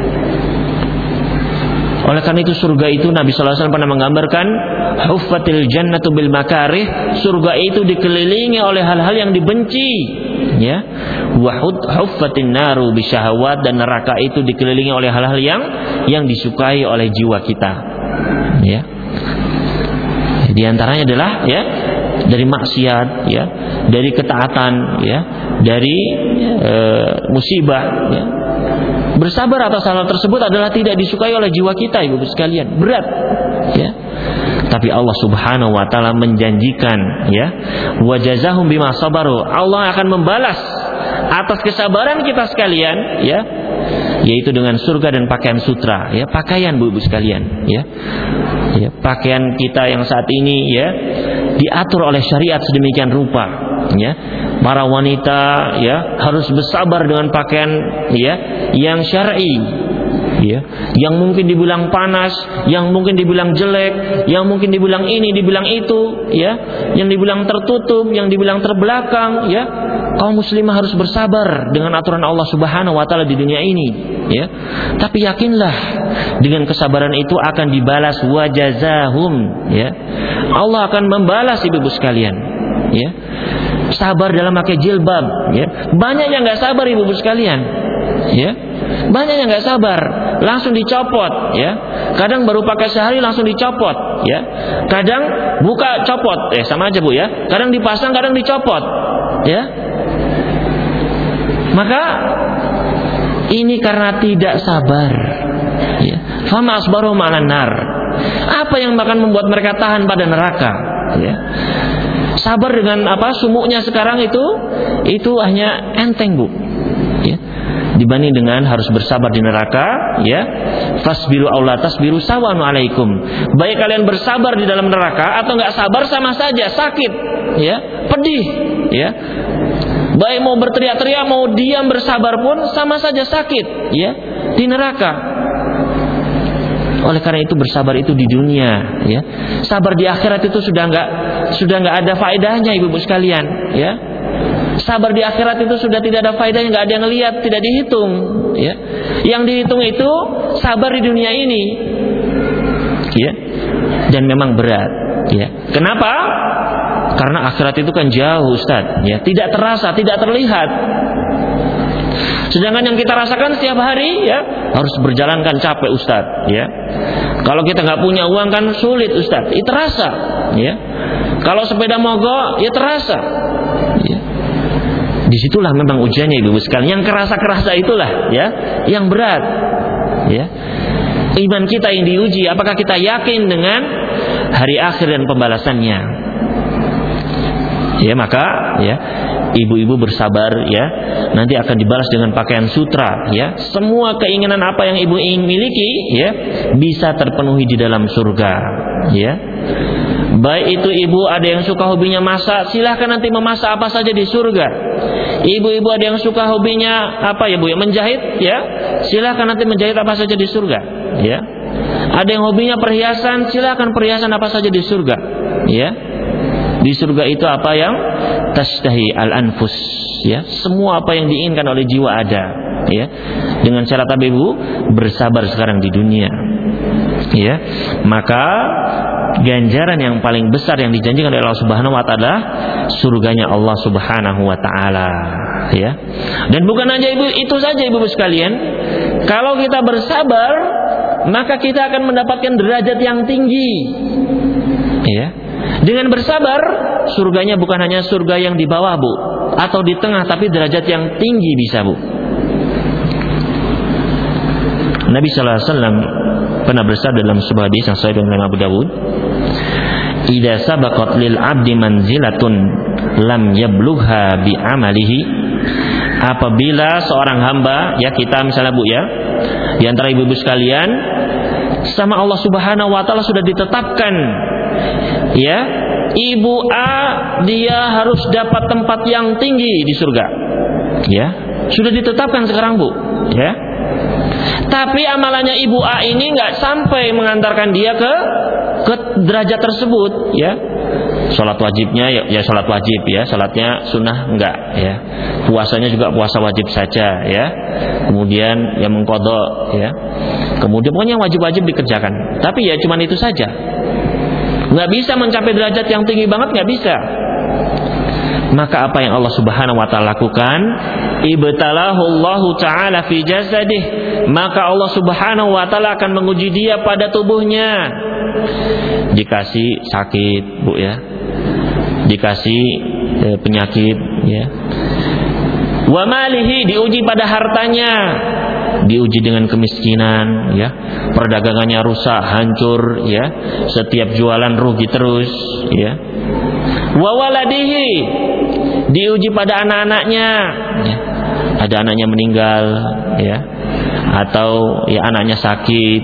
Oleh karena itu surga itu Nabi sallallahu alaihi wasallam pernah menggambarkan huffatil jannatu bil makarih, surga itu dikelilingi oleh hal-hal yang dibenci ya. Wa huffatin naru bisyahawat, dan neraka itu dikelilingi oleh hal-hal yang disukai oleh jiwa kita ya. Di antaranya adalah ya dari maksiat ya, dari ketaatan ya, dari musibah ya. Bersabar atas hal tersebut adalah tidak disukai oleh jiwa kita, ibu sekalian, berat ya. Tapi Allah Subhanahu wa taala menjanjikan ya, wa jazahum bima sabaru, Allah akan membalas atas kesabaran kita sekalian ya, yaitu dengan surga dan pakaian sutra ya, pakaian ibu sekalian ya. Ya, pakaian kita yang saat ini ya diatur oleh syariat sedemikian rupa ya. Para wanita ya harus bersabar dengan pakaian ya yang syar'i ya, yang mungkin dibilang panas, yang mungkin dibilang jelek, yang mungkin dibilang ini, dibilang itu ya, yang dibilang tertutup, yang dibilang terbelakang ya. Kaum muslimah harus bersabar dengan aturan Allah Subhanahu wa taala di dunia ini ya. Tapi yakinlah dengan kesabaran itu akan dibalas wajazahum ya. Allah akan membalas ibu-ibu sekalian ya. Sabar dalam pakai jilbab ya. Banyak yang enggak sabar ibu-ibu sekalian ya. Banyak yang enggak sabar, langsung dicopot ya. Kadang baru pakai sehari langsung dicopot ya. Kadang buka copot sama aja Bu ya. Kadang dipasang, kadang dicopot ya. Maka ini karena tidak sabar ya. Fama asbaru ma'alan nar. Apa yang akan membuat mereka tahan pada neraka ya. Sabar dengan apa sumuknya sekarang itu hanya enteng Bu ya, dibanding dengan harus bersabar di neraka ya. Fasbiru aw la tasbiru sawan alaikum, baik kalian bersabar di dalam neraka atau enggak sabar sama saja, sakit ya, pedih ya. Baik mau berteriak-teriak, mau diam bersabar pun sama saja sakit ya di neraka. Oleh karena itu bersabar itu di dunia ya. Sabar di akhirat itu sudah enggak ada faedahnya ibu-ibu sekalian ya. Sabar di akhirat itu sudah tidak ada faedahnya, enggak ada yang lihat, tidak dihitung ya. Yang dihitung itu sabar di dunia ini ya. Dan memang berat ya. Kenapa? Karena akhirat itu kan jauh Ustaz ya, tidak terasa, tidak terlihat. Sedangkan yang kita rasakan setiap hari ya, harus berjalan kan capek Ustaz ya. Kalau kita nggak punya uang kan sulit Ustaz, itu terasa ya. Kalau sepeda mogok ya terasa ya. Disitulah memang ujiannya ibu sekalian, yang kerasa itulah ya, yang berat ya. Iman kita yang diuji, apakah kita yakin dengan hari akhir dan pembalasannya ya. Maka ya ibu-ibu bersabar ya, nanti akan dibalas dengan pakaian sutra ya. Semua keinginan apa yang ibu ingin miliki ya bisa terpenuhi di dalam surga ya. Baik itu ibu ada yang suka hobinya masak, silahkan nanti memasak apa saja di surga. Ibu-ibu ada yang suka hobinya apa ya Bu ya, menjahit ya, silahkan nanti menjahit apa saja di surga ya. Ada yang hobinya perhiasan, silahkan perhiasan apa saja di surga ya. Di surga itu apa yang tashtahi al-anfus ya, semua apa yang diinginkan oleh jiwa ada ya. Dengan syarat ibu bersabar sekarang di dunia ya. Maka ganjaran yang paling besar yang dijanjikan oleh Allah Subhanahu wa taala surganya Allah Subhanahu wa taala ya. Dan bukan hanya itu saja ibu sekalian, kalau kita bersabar maka kita akan mendapatkan derajat yang tinggi ya. Dengan bersabar, surganya bukan hanya surga yang di bawah Bu, atau di tengah, tapi derajat yang tinggi bisa Bu. Nabi sallallahu alaihi wasallam pernah bersabda dalam sebuah hadis yang sahih dengan Abu Dawud, "Idza sabaqat lil 'abdi manzilatun lam yablugha bi 'amalihi." Apabila seorang hamba, ya kita misalnya Bu ya, di antara ibu-ibu sekalian, sama Allah Subhanahu wa taala sudah ditetapkan. Ya, ibu A dia harus dapat tempat yang tinggi di surga. Ya, sudah ditetapkan sekarang, Bu. Ya. Tapi amalannya ibu A ini nggak sampai mengantarkan dia ke derajat tersebut, ya. Salat wajibnya ya salat wajib, ya. Salatnya sunnah enggak, ya. Puasanya juga puasa wajib saja, ya. Kemudian ya mengqadha, ya. Kemudian pokoknya wajib-wajib dikerjakan. Tapi ya cuman itu saja. Nggak bisa mencapai derajat yang tinggi banget, nggak bisa. Maka apa yang Allah Subhanahu wa taala lakukan? Ibtalahu Allah taala fi jasadih. Maka Allah Subhanahu wa taala akan menguji dia pada tubuhnya. Dikasih sakit, Bu, ya. Dikasih penyakit, ya. Wa malihi, diuji pada hartanya. Diuji dengan kemiskinan, ya. Perdagangannya rusak, hancur, ya. Setiap jualan rugi terus, ya. Wa waladihi, diuji pada anak-anaknya, ya. Ada anaknya meninggal, ya. Atau ya anaknya sakit.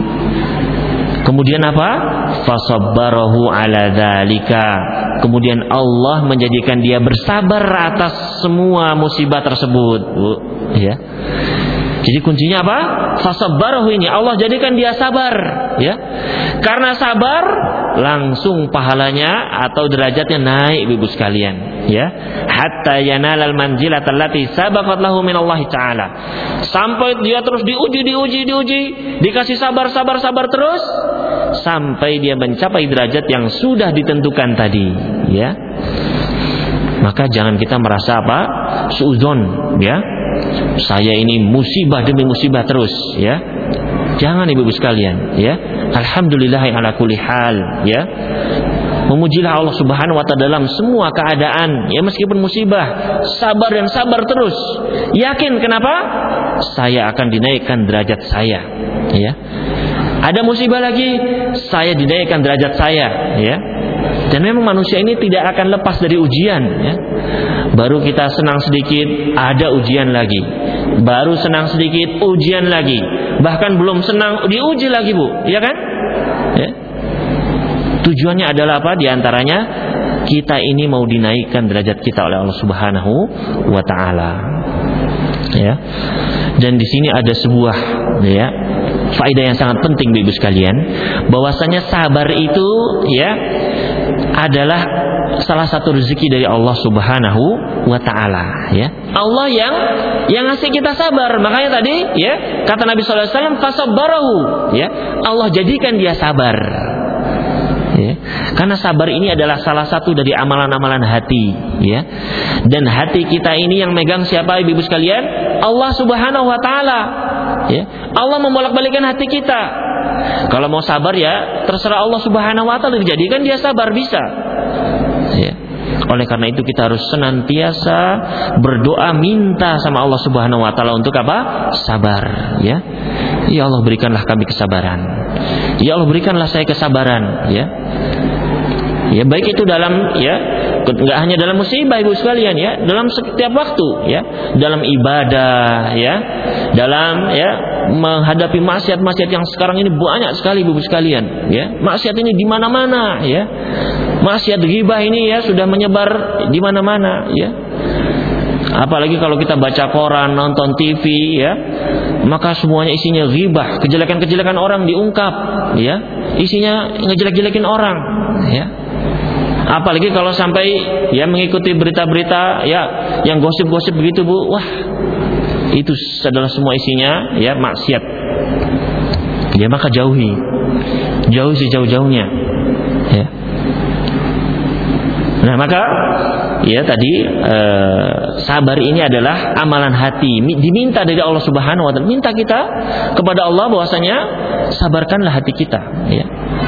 Kemudian apa? Fasabbarahu ala dzalika. Kemudian Allah menjadikan dia bersabar atas semua musibah tersebut, Bu, ya. Jadi kuncinya apa? Fasabbarahu ini Allah jadikan dia sabar, ya. Karena sabar langsung pahalanya atau derajatnya naik, Ibu sekalian, ya. Hatta yanalal manzilata allati sabaqat lahu minallahi taala. Sampai dia terus diuji, dikasih sabar terus sampai dia mencapai derajat yang sudah ditentukan tadi, ya. Maka jangan kita merasa apa? Suudzon, ya. Saya ini musibah demi musibah terus, ya. Jangan, Ibu sekalian, ya. Alhamdulillah ala kulli hal, ya. Memujilah Allah Subhanahu wa taala dalam semua keadaan, ya, meskipun musibah, sabar dan sabar terus. Yakin, kenapa? Saya akan dinaikkan derajat saya, ya. Ada musibah lagi, saya dinaikkan derajat saya, ya. Dan memang manusia ini tidak akan lepas dari ujian, ya. Baru kita senang sedikit, ada ujian lagi. Baru senang sedikit, ujian lagi. Bahkan belum senang, diuji lagi, Bu, ya kan? Ya. Tujuannya adalah apa? Di antaranya kita ini mau dinaikkan derajat kita oleh Allah Subhanahu wa taala. Ya. Dan di sini ada sebuah, ya, faedah yang sangat penting, Ibu sekalian, bahwasanya sabar itu, ya, adalah salah satu rezeki dari Allah Subhanahu wa taala, ya. Allah yang ngasih kita sabar. Makanya tadi, ya, kata Nabi sallallahu alaihi wasallam fasabbarahu, ya. Allah jadikan dia sabar. Ya. Karena sabar ini adalah salah satu dari amalan-amalan hati, ya. Dan hati kita ini yang megang siapa, Ibu sekalian? Allah Subhanahu wa taala. Ya. Allah membolak-balikkan hati kita. Kalau mau sabar, ya terserah Allah Subhanahu wa taala, dijadikan dia sabar, bisa. Ya. Oleh karena itu kita harus senantiasa berdoa, minta sama Allah Subhanahu wa taala untuk apa? Sabar, ya. Ya Allah, berikanlah kami kesabaran. Ya Allah, berikanlah saya kesabaran, ya. Ya, baik itu dalam, ya, enggak hanya dalam musibah, Ibu sekalian, ya, dalam setiap waktu, ya, dalam ibadah, ya, dalam, ya, menghadapi maksiat-maksiat yang sekarang ini banyak sekali, Ibu sekalian, ya. Maksiat ini di mana-mana, ya. Maksiat ghibah ini, ya, sudah menyebar di mana-mana, ya. Apalagi kalau kita baca koran, nonton TV, ya, maka semuanya isinya ghibah, kejelekan-kejelekan orang diungkap, ya. Isinya ngejelek-jelekin orang, ya. Apalagi kalau sampai, ya, mengikuti berita-berita, ya, yang gosip-gosip begitu, Bu. Wah, itu adalah semua isinya, ya, maksiat. Ya, maka jauhi sejauh-jauhnya, ya. Nah, maka, ya, tadi sabar ini adalah amalan hati, diminta dari Allah Subhanahu wa taala. Minta kita kepada Allah bahwasanya sabarkanlah hati kita, ya.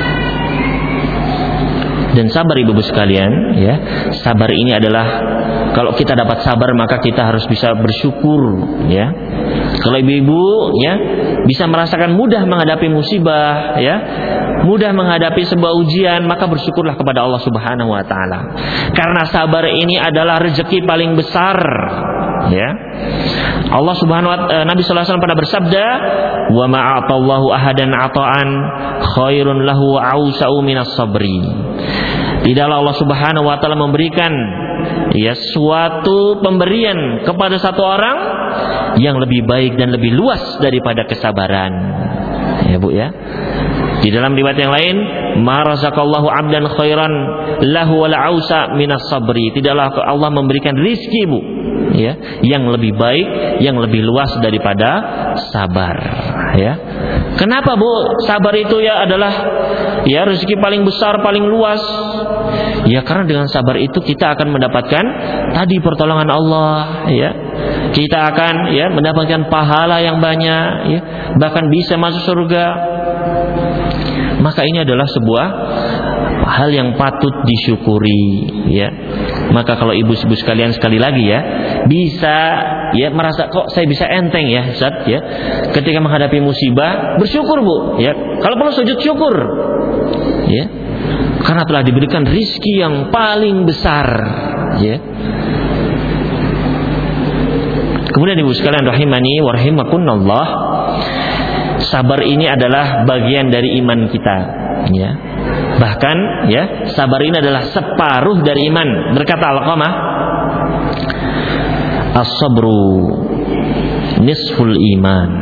Dan sabar, Ibu sekalian, ya, sabar ini adalah, kalau kita dapat sabar maka kita harus bisa bersyukur, ya. Kalau ibu-ibu, ya, bisa merasakan mudah menghadapi musibah, ya, mudah menghadapi sebuah ujian, maka bersyukurlah kepada Allah Subhanahu wa taala. Karena sabar ini adalah rezeki paling besar, ya. Allah Subhanahu wa taala, Nabi sallallahu alaihi wasallam pernah bersabda, "Wa ma a'tallahu ahadan 'ata'an khairun lahu wa ausa'u minas sabri." Tidaklah Allah Subhanahu wa taala memberikan ya suatu pemberian kepada satu orang yang lebih baik dan lebih luas daripada kesabaran. Ya Bu ya. Di dalam riwayat yang lain, "Ma razaqallahu 'abdan khairan lahu wal ausa minas sabri." Tidaklah Allah memberikan rizki Bu, ya, yang lebih baik, yang lebih luas daripada sabar, ya. Kenapa Bu? Sabar itu ya adalah ya rezeki paling besar, paling luas. Ya karena dengan sabar itu kita akan mendapatkan tadi pertolongan Allah, ya. Kita akan ya mendapatkan pahala yang banyak, ya, bahkan bisa masuk surga. Maka ini adalah sebuah hal yang patut disyukuri, ya. Maka kalau ibu-ibu sekalian sekali lagi ya bisa ya merasa kok saya bisa enteng ya Ustaz ya ketika menghadapi musibah, bersyukur Bu ya. Kalau perlu sujud syukur ya. Karena telah diberikan rizki yang paling besar ya. Kemudian ibu sekalian rahimani wa rahimakumullah, sabar ini adalah bagian dari iman kita ya. Bahkan ya sabar ini adalah separuh dari iman. Berkata Alqamah, as-sabru nisful iman.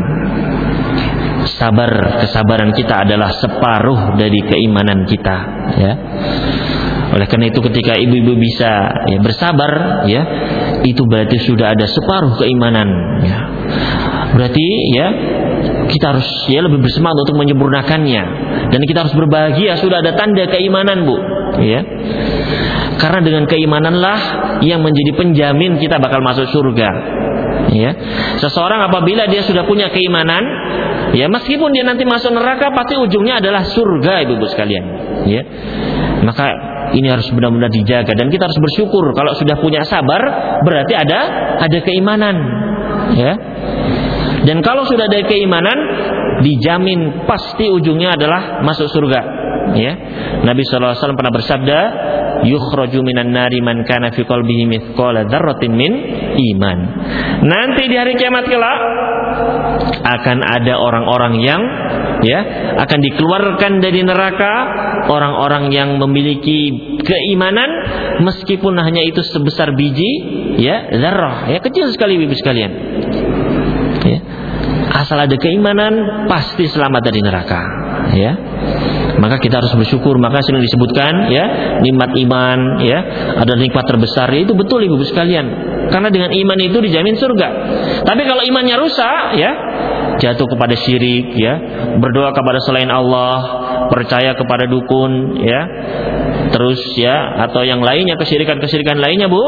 Kesabaran kita adalah separuh dari keimanan kita ya. Oleh karena itu ketika ibu-ibu bisa ya bersabar ya, itu berarti sudah ada separuh keimanan ya. Berarti ya kita harus ya lebih bersemangat untuk menyempurnakannya, dan kita harus berbahagia sudah ada tanda keimanan Bu ya. Karena dengan keimananlah yang menjadi penjamin kita bakal masuk surga ya. Seseorang apabila dia sudah punya keimanan ya, meskipun dia nanti masuk neraka pasti ujungnya adalah surga ibu-ibu sekalian ya. Maka ini harus benar-benar dijaga, dan kita harus bersyukur kalau sudah punya sabar berarti ada keimanan ya. Dan kalau sudah ada keimanan, dijamin pasti ujungnya adalah masuk surga. Ya, Nabi sallallahu alaihi wasallam pernah bersabda, "Yukhraju minan nari man kana fi qalbihi mithqala dzarratin min iman." Nanti di hari kiamat kelak akan ada orang-orang yang ya akan dikeluarkan dari neraka, orang-orang yang memiliki keimanan meskipun hanya itu sebesar biji ya dzarrah, ya kecil sekali ibu sekalian. Ya. Asal ada keimanan pasti selamat dari neraka ya. Maka kita harus bersyukur. Maka sering disebutkan ya nikmat iman ya, ada nikmat terbesar ya, itu betul ibu sekalian. Karena dengan iman itu dijamin surga. Tapi kalau imannya rusak ya, jatuh kepada syirik ya, berdoa kepada selain Allah, percaya kepada dukun ya, terus ya atau yang lainnya, kesyirikan lainnya Bu,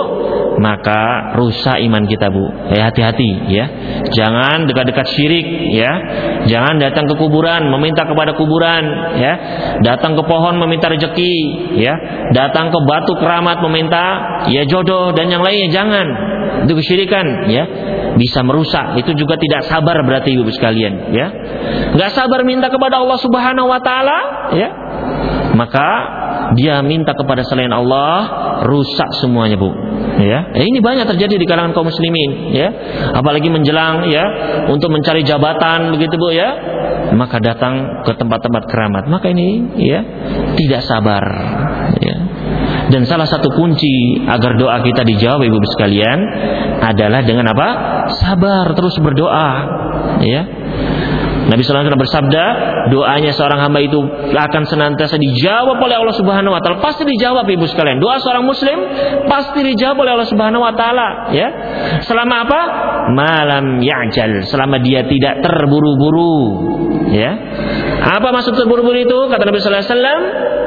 maka rusak iman kita Bu. Ya hati-hati ya. Jangan dekat-dekat syirik ya. Jangan datang ke kuburan meminta kepada kuburan ya. Datang ke pohon meminta rezeki ya. Datang ke batu keramat meminta ya jodoh dan yang lainnya, jangan. Itu kesyirikan ya. Bisa merusak. Itu juga tidak sabar berarti ibu sekalian ya. Enggak sabar minta kepada Allah Subhanahu wa taala ya. Maka dia minta kepada selain Allah, rusak semuanya Bu ya. Ini banyak terjadi di kalangan kaum muslimin ya. Apalagi menjelang ya untuk mencari jabatan begitu Bu ya, maka datang ke tempat-tempat keramat. Maka ini ya tidak sabar ya. Dan salah satu kunci agar doa kita dijawab ibu sekalian adalah dengan apa? Sabar, terus berdoa ya. Nabi sallallahu alaihi wasallam bersabda, doanya seorang hamba itu akan senantiasa dijawab oleh Allah Subhanahu wa taala. Pasti dijawab ibu sekalian. Doa seorang muslim pasti dijawab oleh Allah Subhanahu wa taala, ya. Selama apa? Malam ya'jal, selama dia tidak terburu-buru, ya. Apa maksud terburu-buru itu? Kata Nabi sallallahu alaihi wasallam,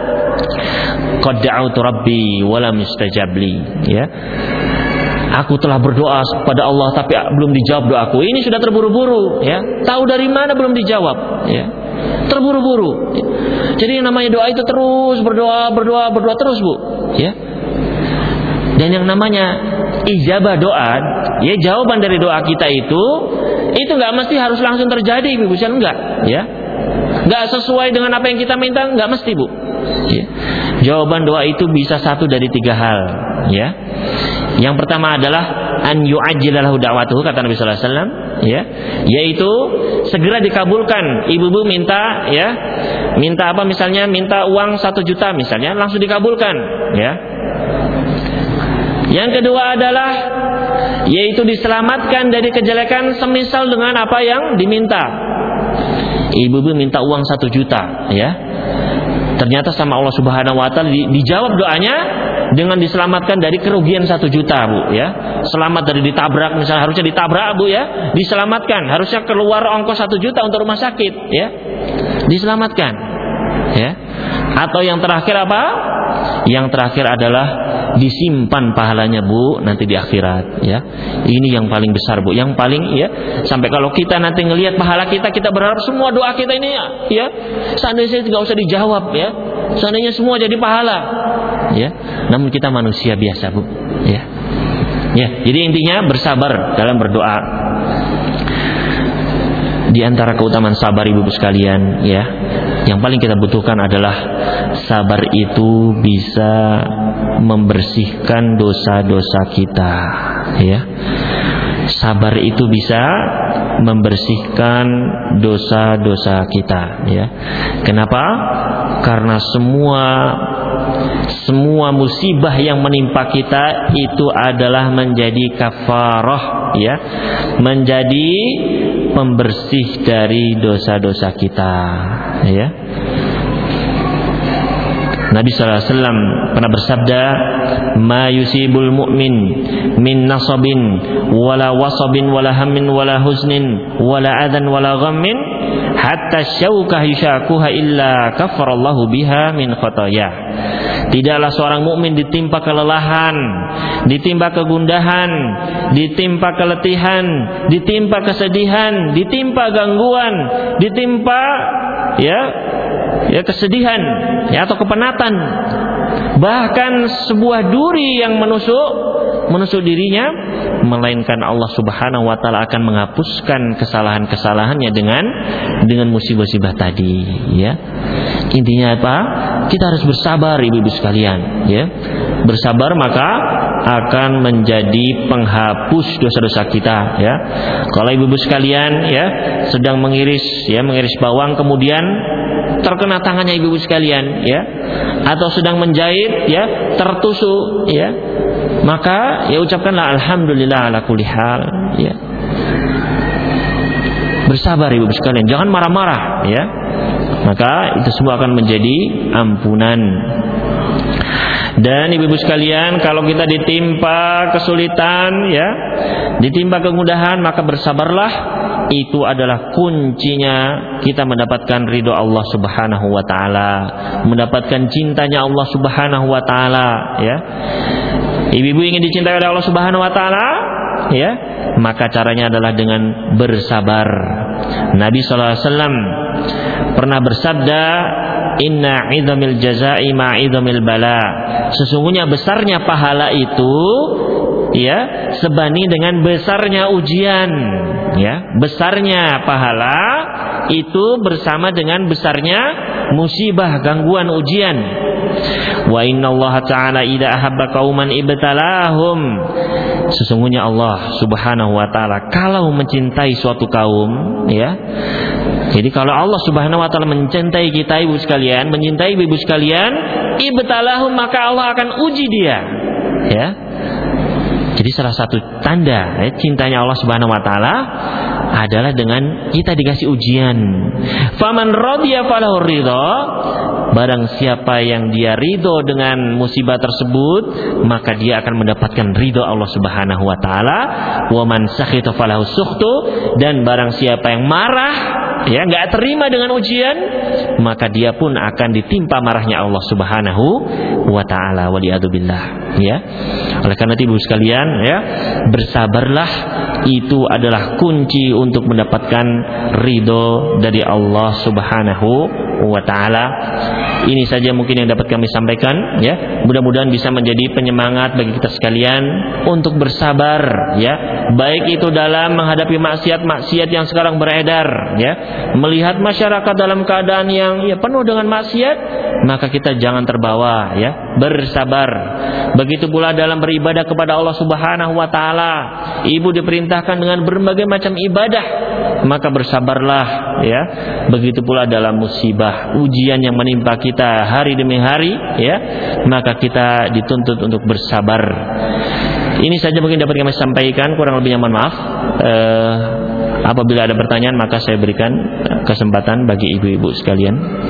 qad da'autu rabbi wa lam yustajab li, ya. Aku telah berdoa kepada Allah tapi belum dijawab doaku. Ini sudah terburu-buru ya. Tahu dari mana belum dijawab ya. Terburu-buru ya. Jadi yang namanya doa itu terus berdoa terus Bu ya. Dan yang namanya ijabah doa ya, jawaban dari doa kita itu enggak mesti harus langsung terjadi Ibu, enggak ya. Enggak sesuai dengan apa yang kita minta, enggak mesti Bu ya. Jawaban doa itu bisa satu dari tiga hal ya. Yang pertama adalah an yu'ajjilahu da'watuhu, kata Nabi sallallahu alaihi wasallam, ya, yaitu segera dikabulkan. Ibu-ibu minta, ya, minta apa misalnya, minta uang 1 juta misalnya, langsung dikabulkan, ya. Yang kedua adalah yaitu diselamatkan dari kejelekan semisal dengan apa yang diminta. Ibu-ibu minta uang 1 juta, ya. Ternyata sama Allah Subhanahu wa taala dijawab doanya dengan diselamatkan dari kerugian 1 juta, Bu, ya. Selamat dari ditabrak, misalnya harusnya ditabrak, Bu, ya. Diselamatkan, harusnya keluar ongkos 1 juta untuk rumah sakit, ya. Diselamatkan, ya. Atau yang terakhir apa? Yang terakhir adalah disimpan pahalanya, Bu, nanti di akhirat, ya. Ini yang paling besar, Bu, yang paling, ya, sampai kalau kita nanti ngelihat pahala kita, kita berharap semua doa kita ini, ya, seandainya tidak usah dijawab, ya, seandainya semua jadi pahala, ya. Namun kita manusia biasa, Bu, ya. Ya, jadi intinya bersabar dalam berdoa. Di antara keutamaan sabar, ibu-ibu sekalian, ya, yang paling kita butuhkan adalah sabar itu bisa membersihkan dosa-dosa kita, ya. Sabar itu bisa membersihkan dosa-dosa kita, ya. Kenapa? Karena semua musibah yang menimpa kita itu adalah menjadi kafarah, ya, menjadi pembersih dari dosa-dosa kita, ya. Nabi sallallahu alaihi wasallam pernah bersabda, "Ma yusibul mu'min min nasabin wala wasabin wala hammin wala huznin wala adan wala ghammin hatta syaukah yushakuha illa kafarallahu biha min khatayah." Tidaklah seorang mukmin ditimpa kelelahan, ditimpa kegundahan, ditimpa keletihan, ditimpa kesedihan, ditimpa gangguan, ditimpa, ya, kesedihan, ya, atau kepenatan, bahkan sebuah duri yang menusuk dirinya, melainkan Allah Subhanahu wa taala akan menghapuskan kesalahan-kesalahannya dengan musibah-musibah tadi, ya. Intinya apa? Kita harus bersabar, ibu-ibu sekalian, ya. Bersabar maka akan menjadi penghapus dosa-dosa kita, ya. Kalau ibu-ibu sekalian, ya, sedang mengiris bawang, kemudian terkena tangannya ibu-ibu sekalian, ya, atau sedang menjahit, ya, tertusuk, ya, maka ya ucapkanlah alhamdulillah ala kulli hal, ya. Bersabar ibu-ibu sekalian, jangan marah-marah, ya. Maka itu semua akan menjadi ampunan. Dan ibu-ibu sekalian, kalau kita ditimpa kesulitan, ya, ditimpa kemudahan, maka bersabarlah. Itu adalah kuncinya kita mendapatkan ridho Allah Subhanahu wa taala, mendapatkan cintanya Allah Subhanahu wa taala, ya. Ibu-ibu ingin dicintai oleh Allah Subhanahu wa taala, ya, maka caranya adalah dengan bersabar. Nabi sallallahu alaihi wasallam pernah bersabda, "Inna 'idhamil jazaa'i ma'idhamil bala." Sesungguhnya besarnya pahala itu, ya, sebanding dengan besarnya ujian, ya. Besarnya pahala itu bersama dengan besarnya musibah, gangguan, ujian. Wa inna Allah ta'ala idza ahabba qauman ibtalahum. Sesungguhnya Allah Subhanahu wa taala kalau mencintai suatu kaum, ya. Jadi kalau Allah Subhanahu wa taala mencintai kita, ibu sekalian, mencintai ibu sekalian, ibtalahum, maka Allah akan uji dia, ya. Jadi salah satu tanda, ya, cintanya Allah Subhanahu wa taala adalah dengan kita dikasih ujian. Faman radiya falahu ridha. Barang siapa yang dia ridho dengan musibah tersebut, maka dia akan mendapatkan ridho Allah Subhanahu wa taala. Wa man sakhita falahu sukhtu. Dan barang siapa yang marah, ya, enggak terima dengan ujian, maka dia pun akan ditimpa marahnya Allah Subhanahu wa taala. Waliyadzubillah, ya. Oleh karena itu ibu sekalian, ya, bersabarlah, itu adalah kunci untuk mendapatkan ridho dari Allah Subhanahu wa taala. Ini saja mungkin yang dapat kami sampaikan, ya. Mudah-mudahan bisa menjadi penyemangat bagi kita sekalian untuk bersabar, ya. Baik itu dalam menghadapi maksiat-maksiat yang sekarang beredar, ya. Melihat masyarakat dalam keadaan yang penuh dengan maksiat, maka kita jangan terbawa, ya. Bersabar. Begitu pula dalam beribadah kepada Allah Subhanahu wa taala. Ibu diperintahkan dengan berbagai macam ibadah, maka bersabarlah, ya. Begitu pula dalam musibah, ujian yang menimpa kita hari demi hari, ya, maka kita dituntut untuk bersabar. Ini saja mungkin dapat kami sampaikan, kurang lebihnya mohon maaf. Apabila ada pertanyaan maka saya berikan kesempatan bagi ibu-ibu sekalian.